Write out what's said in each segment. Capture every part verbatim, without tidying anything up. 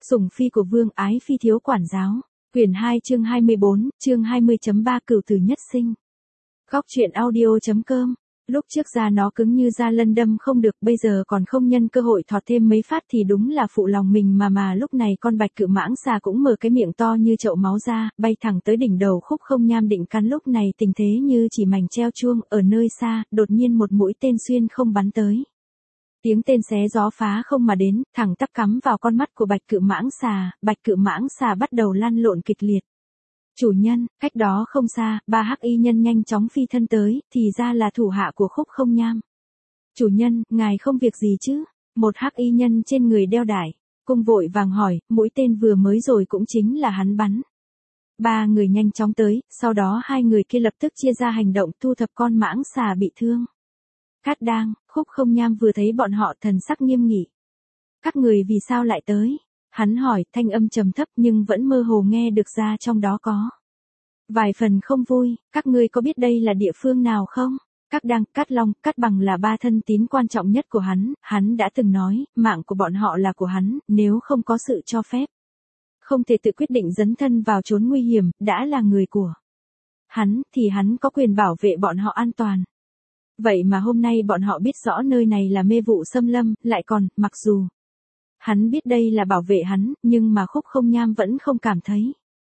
Sủng phi của vương ái phi thiếu quản giáo. Quyển hai chương hai mươi bốn, chương hai mươi chấm ba Cửu tử nhất sinh. Góc truyện audio.com. Lúc trước da nó cứng như da lân đâm không được, bây giờ còn không nhân cơ hội thọt thêm mấy phát thì đúng là phụ lòng mình mà mà lúc này con bạch cự mãng xà cũng mở cái miệng to như chậu máu ra, bay thẳng tới đỉnh đầu Khúc Không Nham định cắn. Lúc này tình thế như chỉ mảnh treo chuông, ở nơi xa, đột nhiên một mũi tên xuyên không bắn tới. Tiếng tên xé gió phá không mà đến, thẳng tắp cắm vào con mắt của bạch cự mãng xà, bạch cự mãng xà bắt đầu lăn lộn kịch liệt. Chủ nhân, cách đó không xa, ba hắc y nhân nhanh chóng phi thân tới, thì ra là thủ hạ của Khúc Không Nham. Chủ nhân, ngài không việc gì chứ? Một hắc y nhân trên người đeo đải, cung vội vàng hỏi, mũi tên vừa mới rồi cũng chính là hắn bắn. Ba người nhanh chóng tới, sau đó hai người kia lập tức chia ra hành động thu thập con mãng xà bị thương. Cát Đang, Khúc Không Nham vừa thấy bọn họ thần sắc nghiêm nghị. Các người vì sao lại tới? Hắn hỏi, thanh âm trầm thấp nhưng vẫn mơ hồ nghe được ra trong đó có vài phần không vui. Các ngươi có biết đây là địa phương nào không? Cát Đang, Cát Long, Cát Bằng là ba thân tín quan trọng nhất của hắn, hắn đã từng nói, mạng của bọn họ là của hắn, nếu không có sự cho phép, không thể tự quyết định dấn thân vào chốn nguy hiểm, đã là người của hắn, thì hắn có quyền bảo vệ bọn họ an toàn. Vậy mà hôm nay bọn họ biết rõ nơi này là mê vụ xâm lâm, lại còn, mặc dù hắn biết đây là bảo vệ hắn, nhưng mà Khúc Không Nham vẫn không cảm thấy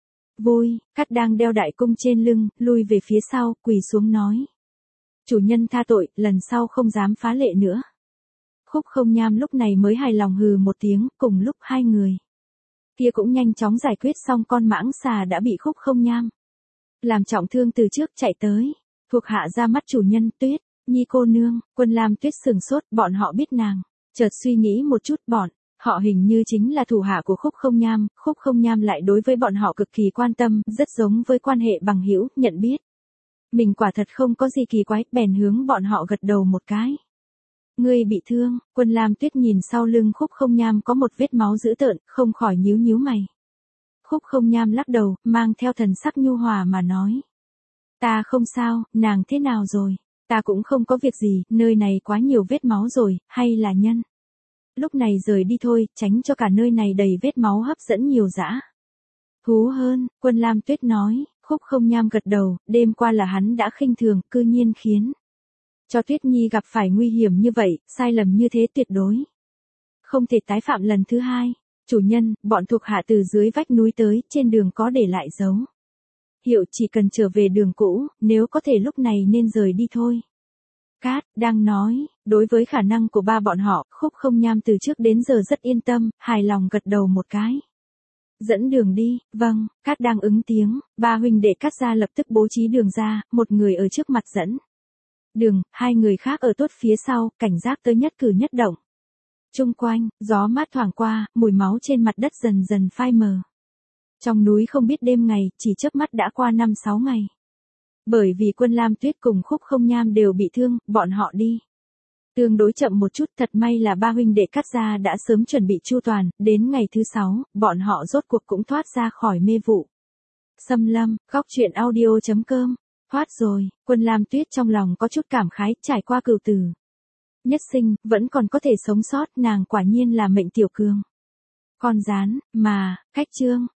vui. Cát Đang đeo đại cung trên lưng, lui về phía sau, quỳ xuống nói. Chủ nhân tha tội, lần sau không dám phá lệ nữa. Khúc Không Nham lúc này mới hài lòng hừ một tiếng, cùng lúc hai người kia cũng nhanh chóng giải quyết xong con mãng xà đã bị Khúc Không Nham làm trọng thương từ trước chạy tới. Thuộc hạ ra mắt chủ nhân. Tuyết Nhi cô nương. Quân Lam Tuyết sừng sốt, bọn họ biết nàng. Chợt suy nghĩ một chút, bọn họ hình như chính là thủ hạ của Khúc Không Nham, Khúc Không Nham lại đối với bọn họ cực kỳ quan tâm, rất giống với quan hệ bằng hữu, nhận biết mình quả thật không có gì kỳ quái, bèn hướng bọn họ gật đầu một cái. Ngươi bị thương? Quân Lam Tuyết nhìn sau lưng Khúc Không Nham có một vết máu dữ tợn, không khỏi nhíu nhíu mày. Khúc Không Nham lắc đầu, mang theo thần sắc nhu hòa mà nói. Ta không sao, nàng thế nào rồi? Ta cũng không có việc gì, nơi này quá nhiều vết máu rồi, hay là nhân lúc này rời đi thôi, tránh cho cả nơi này đầy vết máu hấp dẫn nhiều dã thú hơn. Quân Lam Tuyết nói. Khúc Không Nham gật đầu, đêm qua là hắn đã khinh thường, cư nhiên khiến cho Tuyết Nhi gặp phải nguy hiểm như vậy, sai lầm như thế tuyệt đối không thể tái phạm lần thứ hai. Chủ nhân, bọn thuộc hạ từ dưới vách núi tới, trên đường có để lại dấu hiệu, chỉ cần trở về đường cũ, nếu có thể lúc này nên rời đi thôi. Cát Đang nói, đối với khả năng của ba bọn họ, Khúc Không Nham từ trước đến giờ rất yên tâm, hài lòng gật đầu một cái. Dẫn đường đi. Vâng. Cát Đang ứng tiếng, ba huynh đệ Cát gia lập tức bố trí đường ra, một người ở trước mặt dẫn đường, hai người khác ở tốt phía sau, cảnh giác tới nhất cử nhất động. Chung quanh, gió mát thoảng qua, mùi máu trên mặt đất dần dần phai mờ. Trong núi không biết đêm ngày, chỉ chớp mắt đã qua năm sáu ngày. Bởi vì Quân Lam Tuyết cùng Khúc Không Nham đều bị thương, bọn họ đi tương đối chậm một chút, thật may là ba huynh đệ Cát gia đã sớm chuẩn bị chu toàn, đến ngày thứ sáu, bọn họ rốt cuộc cũng thoát ra khỏi mê vụ xâm lâm. Góc truyện audio.com. Thoát rồi. Quân Lam Tuyết trong lòng có chút cảm khái, trải qua cửu tử nhất sinh, vẫn còn có thể sống sót, nàng quả nhiên là mệnh tiểu cường. Con rán, mà, cách chương.